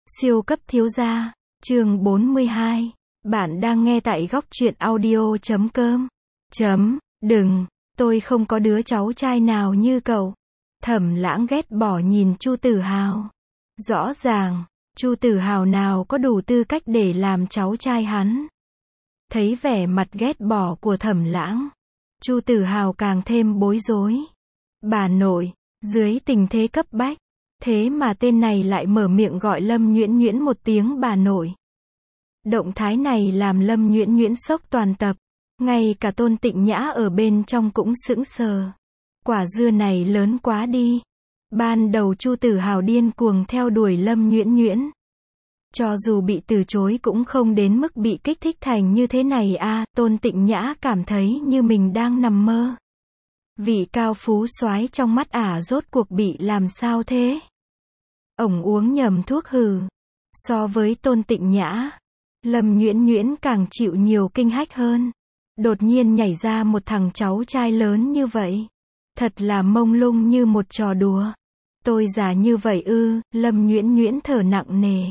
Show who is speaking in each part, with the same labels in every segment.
Speaker 1: Siêu cấp thiếu gia, chương 42. Bạn đang nghe tại góc truyện audio.com. Đừng, tôi không có đứa cháu trai nào như cậu. Thẩm Lãng ghét bỏ nhìn Chu Tử Hào. Rõ ràng, Chu Tử Hào nào có đủ tư cách để làm cháu trai hắn. Thấy vẻ mặt ghét bỏ của Thẩm Lãng, Chu Tử Hào càng thêm bối rối. Bà nội, dưới tình thế cấp bách, thế mà tên này lại mở miệng gọi Lâm Nhuyễn Nhuyễn một tiếng bà nội. Động thái này làm Lâm Nhuyễn Nhuyễn sốc toàn tập, ngay cả Tôn Tịnh Nhã ở bên trong cũng sững sờ. Quả dưa này lớn quá đi. Ban đầu Chu Tử Hào điên cuồng theo đuổi Lâm Nhuyễn Nhuyễn. Cho dù bị từ chối cũng không đến mức bị kích thích thành như thế này à, Tôn Tịnh Nhã cảm thấy như mình đang nằm mơ. Vị cao phú soái trong mắt ả rốt cuộc bị làm sao thế? Ổng uống nhầm thuốc hừ. So với Tôn Tịnh Nhã, Lâm Nhuyễn Nhuyễn càng chịu nhiều kinh hách hơn. Đột nhiên nhảy ra một thằng cháu trai lớn như vậy. Thật là mông lung như một trò đùa. Tôi già như vậy ư? Lâm Nhuyễn Nhuyễn thở nặng nề.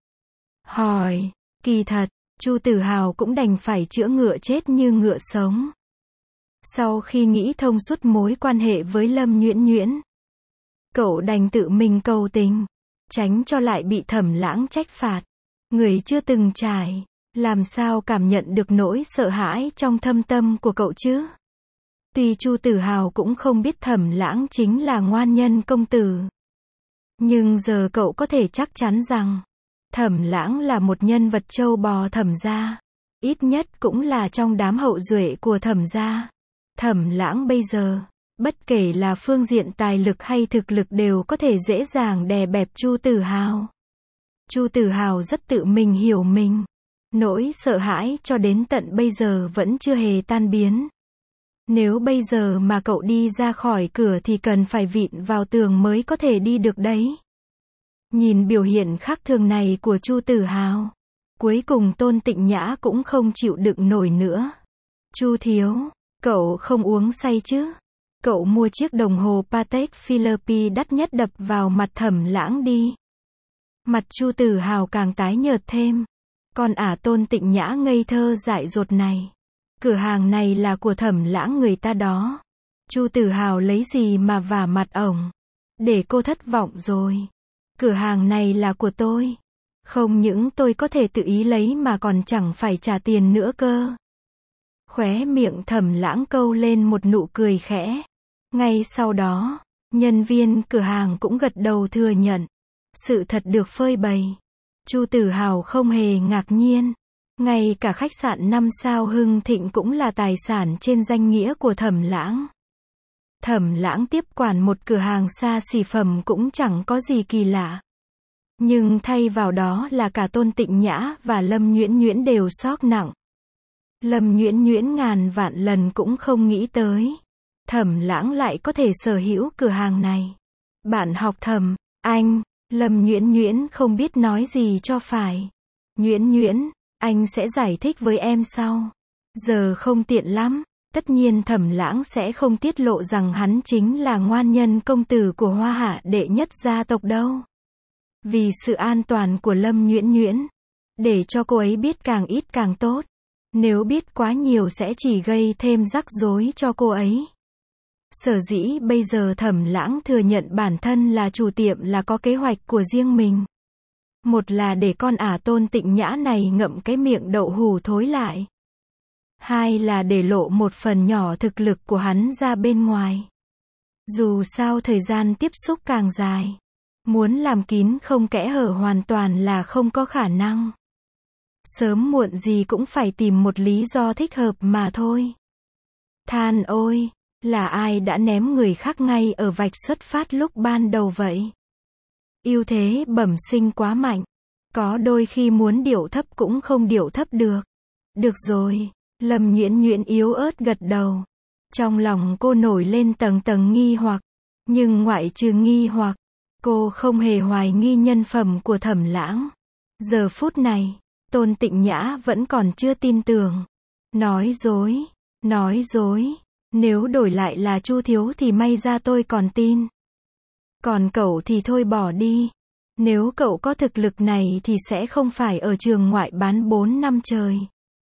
Speaker 1: Hỏi, kỳ thật, Chu Tử Hào cũng đành phải chữa ngựa chết như ngựa sống. Sau khi nghĩ thông suốt mối quan hệ với Lâm Nhuyễn Nhuyễn, cậu đành tự mình cầu tình, tránh cho lại bị Thẩm Lãng trách phạt. Người chưa từng trải, làm sao cảm nhận được nỗi sợ hãi trong thâm tâm của cậu chứ? Tuy Chu Tử Hào cũng không biết Thẩm Lãng chính là ngoan nhân công tử, nhưng giờ cậu có thể chắc chắn rằng Thẩm Lãng là một nhân vật trâu bò Thẩm gia, ít nhất cũng là trong đám hậu duệ của Thẩm gia. Thẩm Lãng bây giờ, bất kể là phương diện tài lực hay thực lực đều có thể dễ dàng đè bẹp Chu Tử Hào. Chu Tử Hào rất tự mình hiểu mình. Nỗi sợ hãi cho đến tận bây giờ vẫn chưa hề tan biến. Nếu bây giờ mà cậu đi ra khỏi cửa thì cần phải vịn vào tường mới có thể đi được đấy. Nhìn biểu hiện khác thường này của Chu Tử Hào, cuối cùng Tôn Tịnh Nhã cũng không chịu đựng nổi nữa. Chu thiếu, cậu không uống say chứ? Cậu mua chiếc đồng hồ Patek Philippe đắt nhất đập vào mặt Thẩm Lãng đi. Mặt Chu Tử Hào càng tái nhợt thêm. Con Tôn Tịnh Nhã ngây thơ dại dột này. Cửa hàng này là của Thẩm Lãng người ta đó. Chu Tử Hào lấy gì mà vả mặt ổng? Để cô thất vọng rồi. Cửa hàng này là của tôi. Không những tôi có thể tự ý lấy mà còn chẳng phải trả tiền nữa cơ. Khóe miệng Thẩm Lãng câu lên một nụ cười khẽ. Ngay sau đó, nhân viên cửa hàng cũng gật đầu thừa nhận. Sự thật được phơi bày. Chu Tử Hào không hề ngạc nhiên. Ngay cả khách sạn 5 sao Hưng Thịnh cũng là tài sản trên danh nghĩa của Thẩm Lãng. Thẩm Lãng tiếp quản một cửa hàng xa xỉ phẩm cũng chẳng có gì kỳ lạ. Nhưng thay vào đó là cả Tôn Tịnh Nhã và Lâm Nhuyễn Nhuyễn đều sốc nặng. Lâm Nhuyễn Nhuyễn ngàn vạn lần cũng không nghĩ tới. Thẩm Lãng lại có thể sở hữu cửa hàng này. Bạn học Thẩm, anh, Lâm Nhuyễn Nhuyễn không biết nói gì cho phải. Nhuyễn Nhuyễn, anh sẽ giải thích với em sau. Giờ không tiện lắm. Tất nhiên Thẩm Lãng sẽ không tiết lộ rằng hắn chính là ngoan nhân công tử của Hoa Hạ đệ nhất gia tộc đâu. Vì sự an toàn của Lâm Nhuyễn Nhuyễn, để cho cô ấy biết càng ít càng tốt. Nếu biết quá nhiều sẽ chỉ gây thêm rắc rối cho cô ấy. Sở dĩ bây giờ Thẩm Lãng thừa nhận bản thân là chủ tiệm là có kế hoạch của riêng mình. Một là để con Tôn Tịnh Nhã này ngậm cái miệng đậu hù thối lại. Hai là để lộ một phần nhỏ thực lực của hắn ra bên ngoài. Dù sao thời gian tiếp xúc càng dài, muốn làm kín không kẽ hở hoàn toàn là không có khả năng. Sớm muộn gì cũng phải tìm một lý do thích hợp mà thôi. Than ôi, là ai đã ném người khác ngay ở vạch xuất phát lúc ban đầu vậy? Ưu thế bẩm sinh quá mạnh. Có đôi khi muốn điệu thấp cũng không điệu thấp được. Được rồi. Lâm Nhuyễn Nhuyễn yếu ớt gật đầu. Trong lòng cô nổi lên tầng tầng nghi hoặc. Nhưng ngoại trừ nghi hoặc, cô không hề hoài nghi nhân phẩm của Thẩm Lãng. Giờ phút này, Tôn Tịnh Nhã vẫn còn chưa tin tưởng. Nói dối. Nếu đổi lại là Chu thiếu thì may ra tôi còn tin. Còn cậu thì thôi bỏ đi. Nếu cậu có thực lực này thì sẽ không phải ở trường ngoại bán 4 năm trời.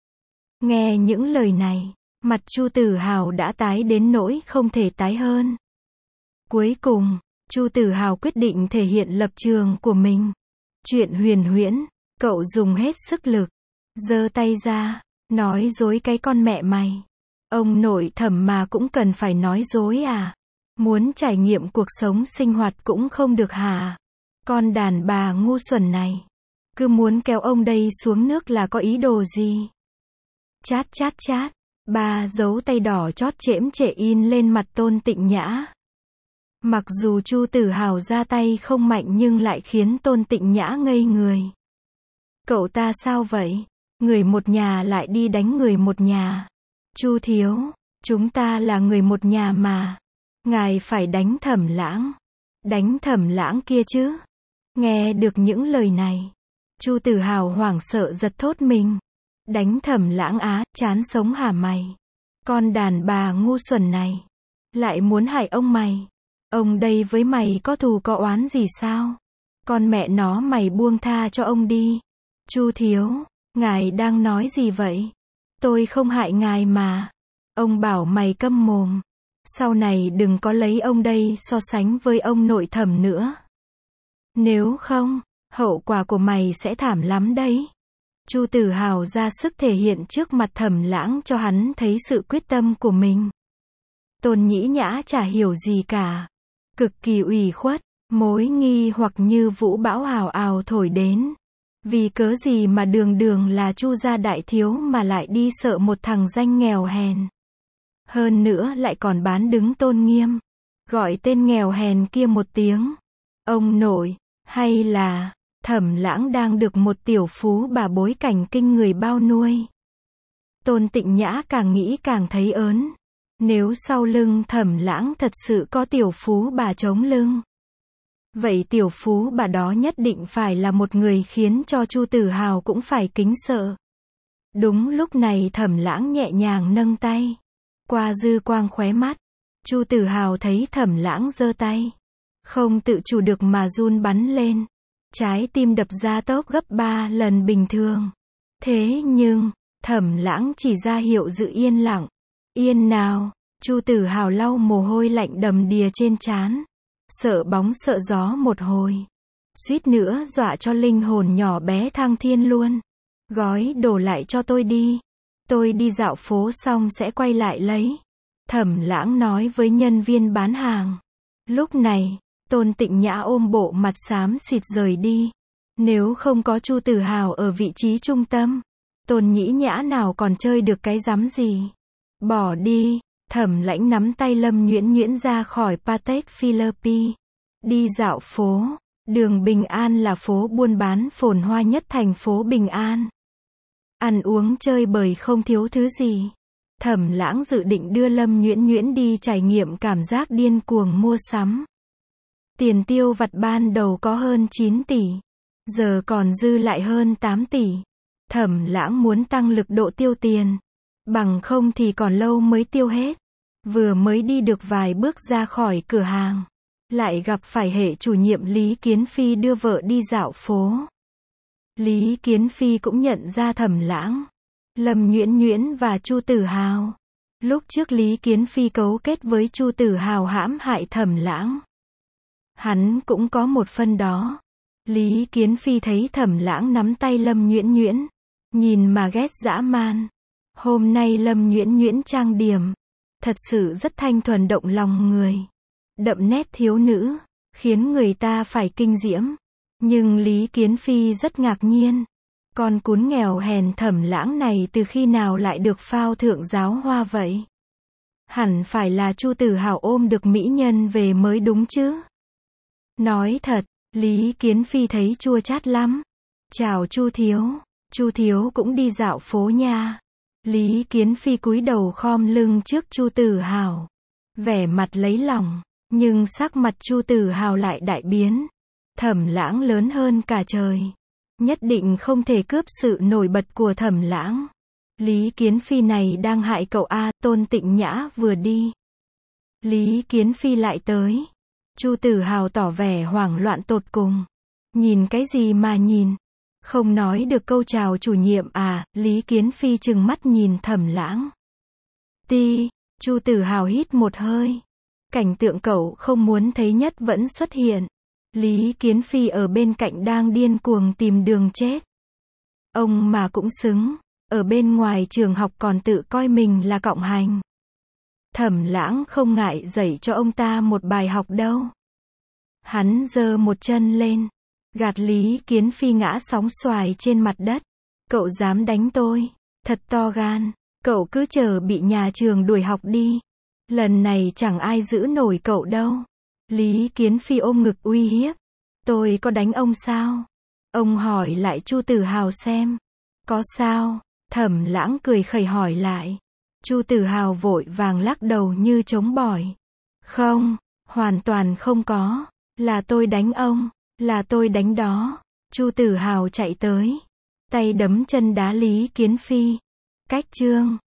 Speaker 1: Nghe những lời này, mặt Chu Tử Hào đã tái đến nỗi không thể tái hơn. Cuối cùng, Chu Tử Hào quyết định thể hiện lập trường của mình. Chuyện huyền huyễn, cậu dùng hết sức lực, giơ tay ra, nói dối cái con mẹ mày. Ông nội Thẩm mà cũng cần phải nói dối à? Muốn trải nghiệm cuộc sống sinh hoạt cũng không được hả? Con đàn bà ngu xuẩn này, cứ muốn kéo ông đây xuống nước là có ý đồ gì? Chát chát chát, 3 dấu tay đỏ chót chễm chệ in lên mặt Tôn Tịnh Nhã. Mặc dù Chu Tử Hào ra tay không mạnh nhưng lại khiến Tôn Tịnh Nhã ngây người. Cậu ta sao vậy? Người một nhà lại đi đánh người một nhà. Chu thiếu, chúng ta là người một nhà mà. Ngài phải đánh Thẩm Lãng. Đánh Thẩm Lãng kia chứ. Nghe được những lời này, Chu Tử Hào hoảng sợ giật thốt mình. Đánh Thẩm Lãng á, chán sống hả mày? Con đàn bà ngu xuẩn này, lại muốn hại ông mày. Ông đây với mày có thù có oán gì sao? Con mẹ nó mày buông tha cho ông đi. Chu thiếu, ngài đang nói gì vậy? Tôi không hại ngài mà. Ông bảo mày câm mồm. Sau này đừng có lấy ông đây so sánh với ông nội Thẩm nữa. Nếu không, hậu quả của mày sẽ thảm lắm đấy. Chu Tử Hào ra sức thể hiện trước mặt Thẩm Lãng cho hắn thấy sự quyết tâm của mình. Tôn Nhĩ Nhã chả hiểu gì cả. Cực kỳ ủy khuất, mối nghi hoặc như vũ bão ào ào thổi đến. Vì cớ gì mà đường đường là Chu gia đại thiếu mà lại đi sợ một thằng danh nghèo hèn. Hơn nữa lại còn bán đứng tôn nghiêm. Gọi tên nghèo hèn kia một tiếng. Ông nội, hay là Thẩm Lãng đang được một tiểu phú bà bối cảnh kinh người bao nuôi. Tôn Tịnh Nhã càng nghĩ càng thấy ớn. Nếu sau lưng Thẩm Lãng thật sự có tiểu phú bà chống lưng, vậy tiểu phú bà đó nhất định phải là một người khiến cho Chu Tử Hào cũng phải kính sợ. Đúng lúc này Thẩm Lãng nhẹ nhàng nâng tay. Qua dư quang khóe mắt, Chu Tử Hào thấy Thẩm Lãng giơ tay, không tự chủ được mà run bắn lên. Trái tim đập ra tốc gấp 3 lần bình thường. Thế nhưng, Thẩm Lãng chỉ ra hiệu giữ yên lặng. Yên nào, Chu Tử Hào lau mồ hôi lạnh đầm đìa trên trán. Sợ bóng sợ gió một hồi. Suýt nữa dọa cho linh hồn nhỏ bé thăng thiên luôn. Gói đồ lại cho tôi đi. Tôi đi dạo phố xong sẽ quay lại lấy. Thẩm Lãng nói với nhân viên bán hàng. Lúc này, Tôn Tịnh Nhã ôm bộ mặt xám xịt rời đi. Nếu không có Chu Tử Hào ở vị trí trung tâm, Tôn Nhĩ Nhã nào còn chơi được cái rắm gì. Bỏ đi. Thẩm Lãnh nắm tay Lâm Nhuyễn Nhuyễn ra khỏi Patek Philippe. Đi dạo phố. Đường Bình An là phố buôn bán phồn hoa nhất thành phố Bình An. Ăn uống chơi bời không thiếu thứ gì. Thẩm Lãng dự định đưa Lâm Nhuyễn Nhuyễn đi trải nghiệm cảm giác điên cuồng mua sắm. Tiền tiêu vặt ban đầu có hơn 9 tỷ. Giờ còn dư lại hơn 8 tỷ. Thẩm Lãng muốn tăng lực độ tiêu tiền. Bằng không thì còn lâu mới tiêu hết. Vừa mới đi được vài bước ra khỏi cửa hàng, lại gặp phải hệ chủ nhiệm Lý Kiến Phi đưa vợ đi dạo phố. Lý Kiến Phi cũng nhận ra Thẩm Lãng, Lâm Nhuyễn Nhuyễn và Chu Tử Hào. Lúc trước Lý Kiến Phi cấu kết với Chu Tử Hào hãm hại Thẩm Lãng. Hắn cũng có một phần đó. Lý Kiến Phi thấy Thẩm Lãng nắm tay Lâm Nhuyễn Nhuyễn, nhìn mà ghét dã man. Hôm nay Lâm Nhuyễn Nhuyễn trang điểm, thật sự rất thanh thuần động lòng người. Đậm nét thiếu nữ, khiến người ta phải kinh diễm. Nhưng Lý Kiến Phi rất ngạc nhiên. Con cún nghèo hèn Thẩm Lãng này từ khi nào lại được phao thượng giáo hoa vậy? Hẳn phải là Chu Tử Hào ôm được mỹ nhân về mới đúng chứ. Nói thật, Lý Kiến Phi thấy chua chát lắm. Chào Chu thiếu. Chu thiếu cũng đi dạo phố nha. Lý Kiến Phi cúi đầu khom lưng trước Chu Tử Hào, vẻ mặt lấy lòng, nhưng sắc mặt Chu Tử Hào lại đại biến. Thẩm Lãng lớn hơn cả trời, nhất định không thể cướp sự nổi bật của Thẩm Lãng. Lý Kiến Phi này đang hại cậu a. Tôn Tịnh Nhã vừa đi, Lý Kiến Phi lại tới. Chu Tử Hào tỏ vẻ hoảng loạn tột cùng. Nhìn cái gì mà nhìn? Không nói được câu chào chủ nhiệm à? Lý Kiến Phi trừng mắt nhìn Thẩm Lãng. Ti, Chu Tử Hào hít một hơi. Cảnh tượng cậu không muốn thấy nhất vẫn xuất hiện. Lý Kiến Phi ở bên cạnh đang điên cuồng tìm đường chết. Ông mà cũng xứng, ở bên ngoài trường học còn tự coi mình là cộng hành. Thẩm Lãng không ngại dạy cho ông ta một bài học đâu. Hắn giơ một chân lên, gạt Lý Kiến Phi ngã sóng xoài trên mặt đất. Cậu dám đánh tôi, thật to gan, cậu cứ chờ bị nhà trường đuổi học đi. Lần này chẳng ai giữ nổi cậu đâu. Lý Kiến Phi ôm ngực uy hiếp. Tôi có đánh ông sao? Ông hỏi lại Chu Tử Hào xem. Có sao? Thẩm Lãng cười khẩy hỏi lại. Chu Tử Hào vội vàng lắc đầu như chống bỏi. Không, hoàn toàn không có. Là tôi đánh ông, là tôi đánh đó. Chu Tử Hào chạy tới, tay đấm chân đá Lý Kiến Phi. Cách chương